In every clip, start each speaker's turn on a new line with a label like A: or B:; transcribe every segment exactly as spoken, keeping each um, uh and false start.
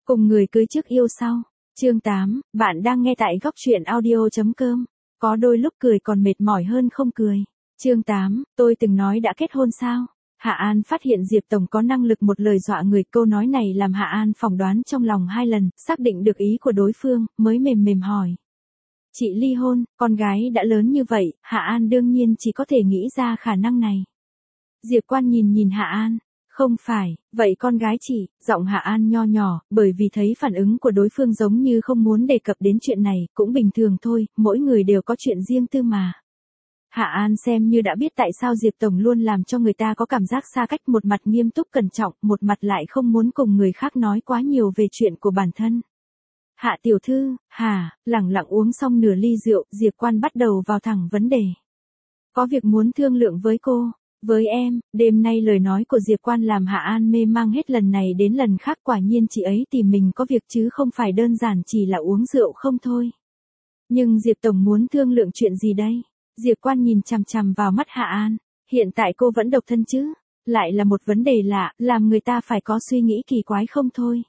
A: Cùng người cưới trước yêu sau. Chương tám, bạn đang nghe tại góc truyện audio chấm com. Có đôi lúc cười còn mệt mỏi hơn không cười. Chương tám, tôi từng nói đã kết hôn sao? Hạ An phát hiện Diệp Tổng có năng lực một lời dọa người, câu nói này làm Hạ An phỏng đoán trong lòng hai lần, xác định được ý của đối phương, mới mềm mềm hỏi. Chị ly hôn, con gái đã lớn như vậy, Hạ An đương nhiên chỉ có thể nghĩ ra khả năng này. Diệp Quan nhìn nhìn Hạ An. Không phải, vậy con gái chị, giọng Hạ An nho nhỏ, bởi vì thấy phản ứng của đối phương giống như không muốn đề cập đến chuyện này, cũng bình thường thôi, mỗi người đều có chuyện riêng tư mà. Hạ An xem như đã biết tại sao Diệp Tổng luôn làm cho người ta có cảm giác xa cách, một mặt nghiêm túc cẩn trọng, một mặt lại không muốn cùng người khác nói quá nhiều về chuyện của bản thân. Hạ tiểu thư, hà, lẳng lặng uống xong nửa ly rượu, Diệp Quan bắt đầu vào thẳng vấn đề. Có việc muốn thương lượng với cô. Với em, đêm nay lời nói của Diệp Quan làm Hạ An mê mang hết lần này đến lần khác, quả nhiên chị ấy tìm mình có việc chứ không phải đơn giản chỉ là uống rượu không thôi. Nhưng Diệp Tổng muốn thương lượng chuyện gì đây? Diệp Quan nhìn chằm chằm vào mắt Hạ An, hiện tại cô vẫn độc thân chứ? Lại là một vấn đề lạ, làm người ta phải có suy nghĩ kỳ quái không thôi.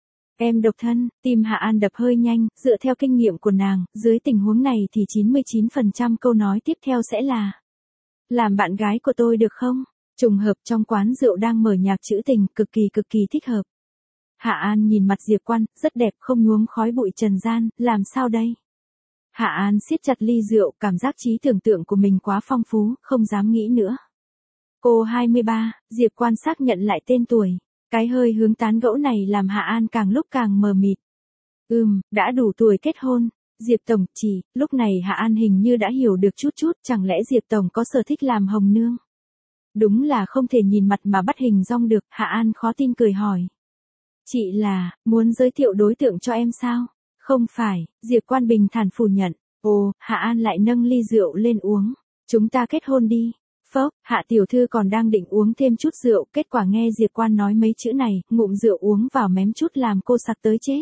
A: Em độc thân, tim Hạ An đập hơi nhanh, dựa theo kinh nghiệm của nàng, dưới tình huống này thì chín mươi chín phần trăm câu nói tiếp theo sẽ là: làm bạn gái của tôi được không? Trùng hợp trong quán rượu đang mở nhạc trữ tình, cực kỳ cực kỳ thích hợp. Hạ An nhìn mặt Diệp Quan, rất đẹp, không nhuốm khói bụi trần gian, làm sao đây? Hạ An siết chặt ly rượu, cảm giác trí tưởng tượng của mình quá phong phú, không dám nghĩ nữa. Cô hai mươi ba, Diệp Quan xác nhận lại tên tuổi. Cái hơi hướng tán gẫu này làm Hạ An càng lúc càng mờ mịt. Ừm, đã đủ tuổi kết hôn. Diệp Tổng, chỉ, lúc này Hạ An hình như đã hiểu được chút chút, chẳng lẽ Diệp Tổng có sở thích làm hồng nương? Đúng là không thể nhìn mặt mà bắt hình dong được, Hạ An khó tin cười hỏi. Chị là, muốn giới thiệu đối tượng cho em sao? Không phải, Diệp Quan bình thản phủ nhận. Ồ, Hạ An lại nâng ly rượu lên uống. Chúng ta kết hôn đi. Phốc, Hạ tiểu thư còn đang định uống thêm chút rượu, kết quả nghe Diệp Quan nói mấy chữ này, ngụm rượu uống vào mém chút làm cô sặc tới chết.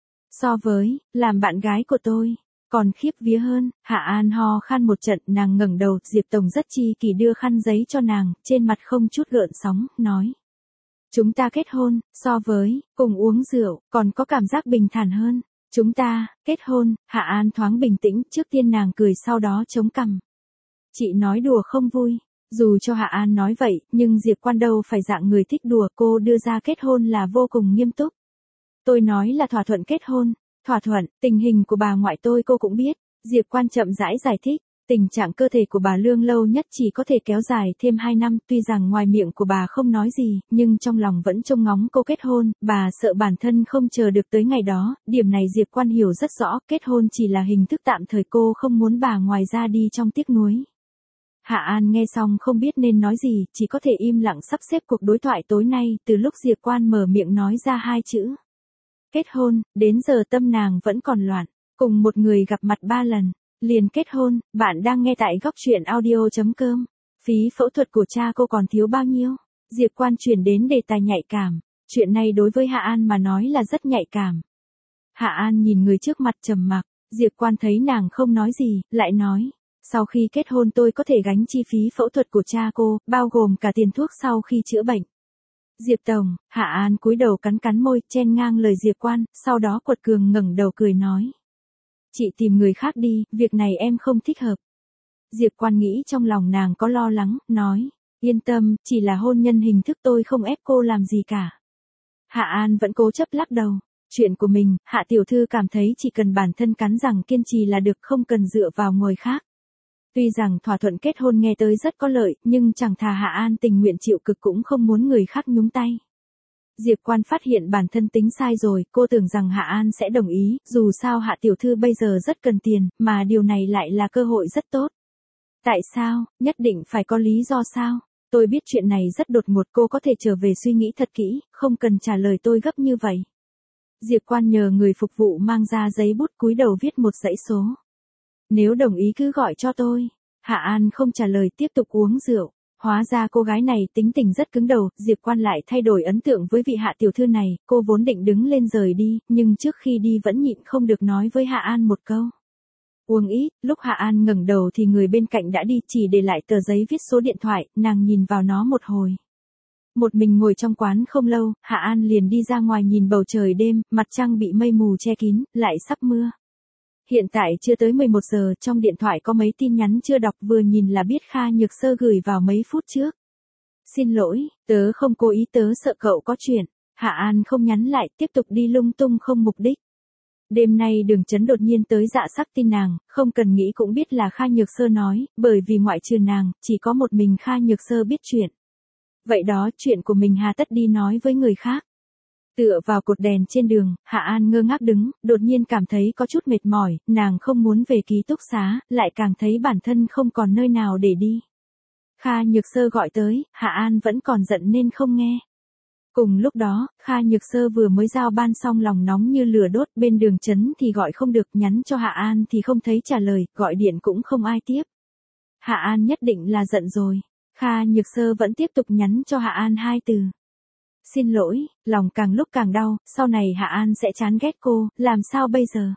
A: So với, làm bạn gái của tôi, còn khiếp vía hơn. Hạ An ho khan một trận, nàng ngẩng đầu, Diệp Tổng rất chi kỷ đưa khăn giấy cho nàng, trên mặt không chút gợn sóng, nói. Chúng ta kết hôn, so với, cùng uống rượu, còn có cảm giác bình thản hơn. Chúng ta, kết hôn, Hạ An thoáng bình tĩnh, trước tiên nàng cười sau đó chống cằm. Chị nói đùa không vui. Dù cho Hạ An nói vậy, nhưng Diệp Quan đâu phải dạng người thích đùa, cô đưa ra kết hôn là vô cùng nghiêm túc. Tôi nói là thỏa thuận kết hôn. Thỏa thuận, tình hình của bà ngoại tôi cô cũng biết. Diệp Quan chậm rãi giải thích. Tình trạng cơ thể của bà Lương lâu nhất chỉ có thể kéo dài thêm hai năm, tuy rằng ngoài miệng của bà không nói gì, nhưng trong lòng vẫn trông ngóng cô kết hôn, bà sợ bản thân không chờ được tới ngày đó, điểm này Diệp Quan hiểu rất rõ, kết hôn chỉ là hình thức tạm thời, cô không muốn bà ngoài ra đi trong tiếc nuối. Hạ An nghe xong không biết nên nói gì, chỉ có thể im lặng sắp xếp cuộc đối thoại tối nay, từ lúc Diệp Quan mở miệng nói ra hai chữ. Kết hôn, đến giờ tâm nàng vẫn còn loạn, cùng một người gặp mặt ba lần, liền kết hôn. Bạn đang nghe tại góc truyện audio chấm com. Phí phẫu thuật của cha cô còn thiếu bao nhiêu? Diệp Quan chuyển đến đề tài nhạy cảm, chuyện này đối với Hạ An mà nói là rất nhạy cảm. Hạ An nhìn người trước mặt trầm mặc, Diệp Quan thấy nàng không nói gì, lại nói. Sau khi kết hôn tôi có thể gánh chi phí phẫu thuật của cha cô, bao gồm cả tiền thuốc sau khi chữa bệnh. Diệp Tổng, Hạ An cúi đầu cắn cắn môi, chen ngang lời Diệp Quan, sau đó quật cường ngẩng đầu cười nói. Chị tìm người khác đi, việc này em không thích hợp. Diệp Quan nghĩ trong lòng nàng có lo lắng, nói. Yên tâm, chỉ là hôn nhân hình thức, tôi không ép cô làm gì cả. Hạ An vẫn cố chấp lắc đầu. Chuyện của mình, Hạ tiểu thư cảm thấy chỉ cần bản thân cắn răng kiên trì là được, không cần dựa vào người khác. Tuy rằng thỏa thuận kết hôn nghe tới rất có lợi, nhưng chẳng thà Hạ An tình nguyện chịu cực cũng không muốn người khác nhúng tay. Diệp Quan phát hiện bản thân tính sai rồi, cô tưởng rằng Hạ An sẽ đồng ý, dù sao Hạ tiểu thư bây giờ rất cần tiền, mà điều này lại là cơ hội rất tốt. Tại sao, nhất định phải có lý do sao? Tôi biết chuyện này rất đột ngột, cô có thể trở về suy nghĩ thật kỹ, không cần trả lời tôi gấp như vậy. Diệp Quan nhờ người phục vụ mang ra giấy bút, cúi đầu viết một dãy số. Nếu đồng ý cứ gọi cho tôi. Hạ An không trả lời, tiếp tục uống rượu. Hóa ra cô gái này tính tình rất cứng đầu, Diệp Quan lại thay đổi ấn tượng với vị Hạ tiểu thư này, cô vốn định đứng lên rời đi, nhưng trước khi đi vẫn nhịn không được nói với Hạ An một câu. Uống ít, lúc Hạ An ngẩng đầu thì người bên cạnh đã đi, chỉ để lại tờ giấy viết số điện thoại, nàng nhìn vào nó một hồi. Một mình ngồi trong quán không lâu, Hạ An liền đi ra ngoài nhìn bầu trời đêm, mặt trăng bị mây mù che kín, lại sắp mưa. Hiện tại chưa tới mười một giờ, trong điện thoại có mấy tin nhắn chưa đọc, vừa nhìn là biết Kha Nhược Sơ gửi vào mấy phút trước. Xin lỗi, tớ không cố ý, tớ sợ cậu có chuyện. Hạ An không nhắn lại, tiếp tục đi lung tung không mục đích. Đêm nay Đường Chấn đột nhiên tới dạ sắc tin nàng, không cần nghĩ cũng biết là Kha Nhược Sơ nói, bởi vì ngoại trừ nàng, chỉ có một mình Kha Nhược Sơ biết chuyện. Vậy đó, chuyện của mình hà tất đi nói với người khác. Tựa vào cột đèn trên đường, Hạ An ngơ ngác đứng, đột nhiên cảm thấy có chút mệt mỏi, nàng không muốn về ký túc xá, lại càng thấy bản thân không còn nơi nào để đi. Kha Nhược Sơ gọi tới, Hạ An vẫn còn giận nên không nghe. Cùng lúc đó, Kha Nhược Sơ vừa mới giao ban xong, lòng nóng như lửa đốt, bên Đường Chấn thì gọi không được, nhắn cho Hạ An thì không thấy trả lời, gọi điện cũng không ai tiếp. Hạ An nhất định là giận rồi. Kha Nhược Sơ vẫn tiếp tục nhắn cho Hạ An hai từ. Xin lỗi, lòng càng lúc càng đau, sau này Hạ An sẽ chán ghét cô, làm sao bây giờ?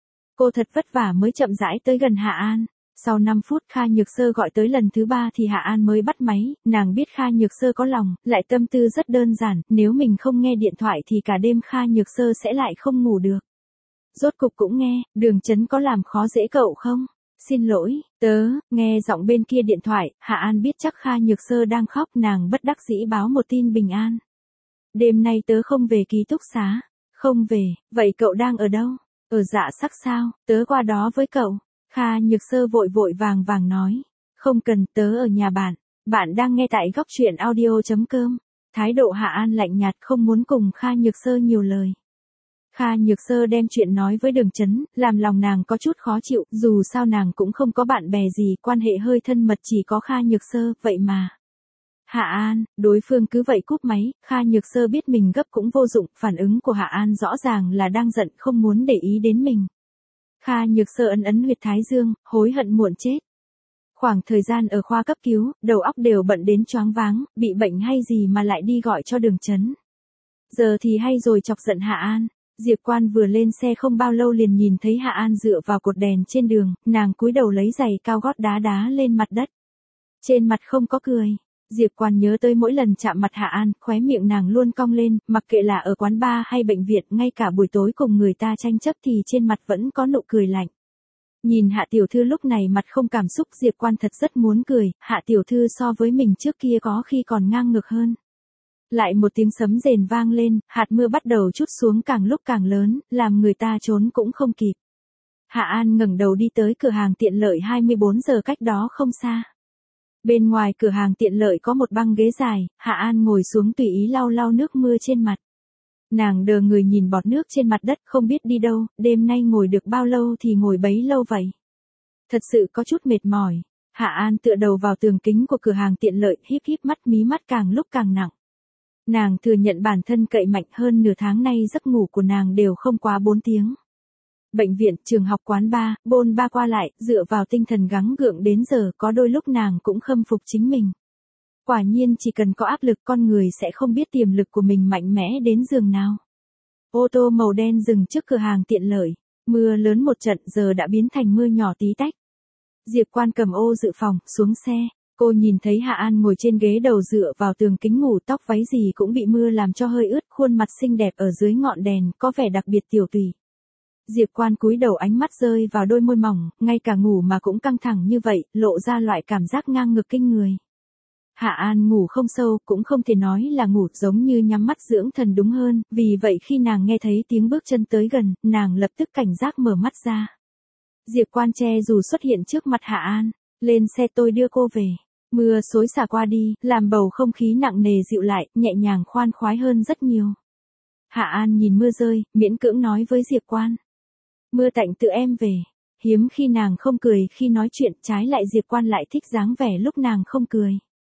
A: Cô thật vất vả mới chậm rãi tới gần Hạ An. Sau năm phút Kha Nhược Sơ gọi tới lần thứ ba thì Hạ An mới bắt máy, nàng biết Kha Nhược Sơ có lòng, lại tâm tư rất đơn giản, nếu mình không nghe điện thoại thì cả đêm Kha Nhược Sơ sẽ lại không ngủ được. Rốt cục cũng nghe, Đường Chấn có làm khó dễ cậu không? Xin lỗi, tớ, nghe giọng bên kia điện thoại, Hạ An biết chắc Kha Nhược Sơ đang khóc, nàng bất đắc dĩ báo một tin bình an. Đêm nay tớ không về ký túc xá. Không về, vậy cậu đang ở đâu? Ở dạ sắc sao, tớ qua đó với cậu. Kha Nhược Sơ vội vội vàng vàng nói. Không cần, tớ ở nhà bạn. Bạn đang nghe tại góc truyện audio chấm com. Thái độ Hạ An lạnh nhạt, không muốn cùng Kha Nhược Sơ nhiều lời. Kha Nhược Sơ đem chuyện nói với Đường Chấn, làm lòng nàng có chút khó chịu, dù sao nàng cũng không có bạn bè gì, quan hệ hơi thân mật chỉ có Kha Nhược Sơ, vậy mà. Hạ An, đối phương cứ vậy cúp máy, Kha Nhược Sơ biết mình gấp cũng vô dụng, phản ứng của Hạ An rõ ràng là đang giận, không muốn để ý đến mình. Kha Nhược Sơ ấn ấn huyệt thái dương, hối hận muộn chết. Khoảng thời gian ở khoa cấp cứu, đầu óc đều bận đến choáng váng, bị bệnh hay gì mà lại đi gọi cho Đường Chấn. Giờ thì hay rồi, chọc giận Hạ An. Diệp Quan vừa lên xe không bao lâu liền nhìn thấy Hạ An dựa vào cột đèn trên đường, nàng cúi đầu lấy giày cao gót đá đá lên mặt đất. Trên mặt không có cười. Diệp Quan nhớ tới mỗi lần chạm mặt Hạ An, khóe miệng nàng luôn cong lên, mặc kệ là ở quán bar hay bệnh viện, ngay cả buổi tối cùng người ta tranh chấp thì trên mặt vẫn có nụ cười lạnh. Nhìn Hạ tiểu thư lúc này mặt không cảm xúc, Diệp Quan thật rất muốn cười, Hạ tiểu thư so với mình trước kia có khi còn ngang ngược hơn. Lại một tiếng sấm rền vang lên, hạt mưa bắt đầu trút xuống càng lúc càng lớn, làm người ta trốn cũng không kịp. Hạ An ngẩng đầu đi tới cửa hàng tiện lợi hai mươi bốn giờ cách đó không xa. Bên ngoài cửa hàng tiện lợi có một băng ghế dài, Hạ An ngồi xuống tùy ý lau lau nước mưa trên mặt. Nàng đờ người nhìn bọt nước trên mặt đất, không biết đi đâu, đêm nay ngồi được bao lâu thì ngồi bấy lâu vậy. Thật sự có chút mệt mỏi. Hạ An tựa đầu vào tường kính của cửa hàng tiện lợi, híp híp mắt, mí mắt càng lúc càng nặng. Nàng thừa nhận bản thân cậy mạnh, hơn nửa tháng nay giấc ngủ của nàng đều không quá bốn tiếng. Bệnh viện, trường học, quán bar, bôn ba qua lại, dựa vào tinh thần gắng gượng đến giờ, có đôi lúc nàng cũng khâm phục chính mình. Quả nhiên chỉ cần có áp lực, con người sẽ không biết tiềm lực của mình mạnh mẽ đến giường nào. Ô tô màu đen dừng trước cửa hàng tiện lợi. Mưa lớn một trận giờ đã biến thành mưa nhỏ tí tách. Diệp Quan cầm ô dự phòng, xuống xe. Cô nhìn thấy Hạ An ngồi trên ghế đầu dựa vào tường kính ngủ, tóc váy gì cũng bị mưa làm cho hơi ướt, khuôn mặt xinh đẹp ở dưới ngọn đèn, có vẻ đặc biệt tiểu tùy. Diệp Quan cúi đầu, ánh mắt rơi vào đôi môi mỏng, ngay cả ngủ mà cũng căng thẳng như vậy, lộ ra loại cảm giác ngang ngược kinh người. Hạ An ngủ không sâu, cũng không thể nói là ngủ, giống như nhắm mắt dưỡng thần đúng hơn, vì vậy khi nàng nghe thấy tiếng bước chân tới gần, nàng lập tức cảnh giác mở mắt ra. Diệp Quan che dù xuất hiện trước mặt Hạ An, lên xe, tôi đưa cô về. Mưa xối xả qua đi, làm bầu không khí nặng nề dịu lại, nhẹ nhàng khoan khoái hơn rất nhiều. Hạ An nhìn mưa rơi, miễn cưỡng nói với Diệp Quan. Mưa tạnh tự em về. Hiếm khi nàng không cười khi nói chuyện, trái lại Diệp Quan lại thích dáng vẻ lúc nàng không cười.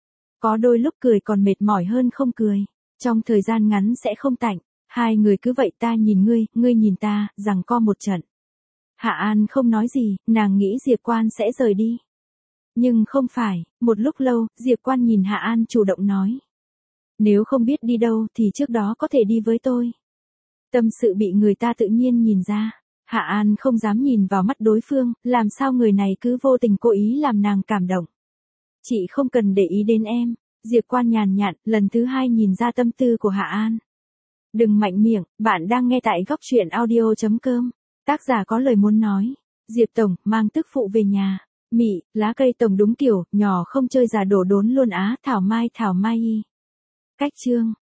A: Có đôi lúc cười còn mệt mỏi hơn không cười. Trong thời gian ngắn sẽ không tạnh. Hai người cứ vậy, ta nhìn ngươi, ngươi nhìn ta, giằng co một trận. Hạ An không nói gì, nàng nghĩ Diệp Quan sẽ rời đi. Nhưng không phải, một lúc lâu, Diệp Quan nhìn Hạ An chủ động nói. Nếu không biết đi đâu thì trước đó có thể đi với tôi. Tâm sự bị người ta tự nhiên nhìn ra. Hạ An không dám nhìn vào mắt đối phương, làm sao người này cứ vô tình cố ý làm nàng cảm động. Chị không cần để ý đến em. Diệp Quan nhàn nhạt, lần thứ hai nhìn ra tâm tư của Hạ An. Đừng mạnh miệng, bạn đang nghe tại góc truyện audio.com. Tác giả có lời muốn nói. Diệp Tổng, mang tức phụ về nhà. Mị, lá cây Tổng đúng kiểu, nhỏ không chơi già đổ đốn luôn á, thảo mai thảo mai y. Cách chương.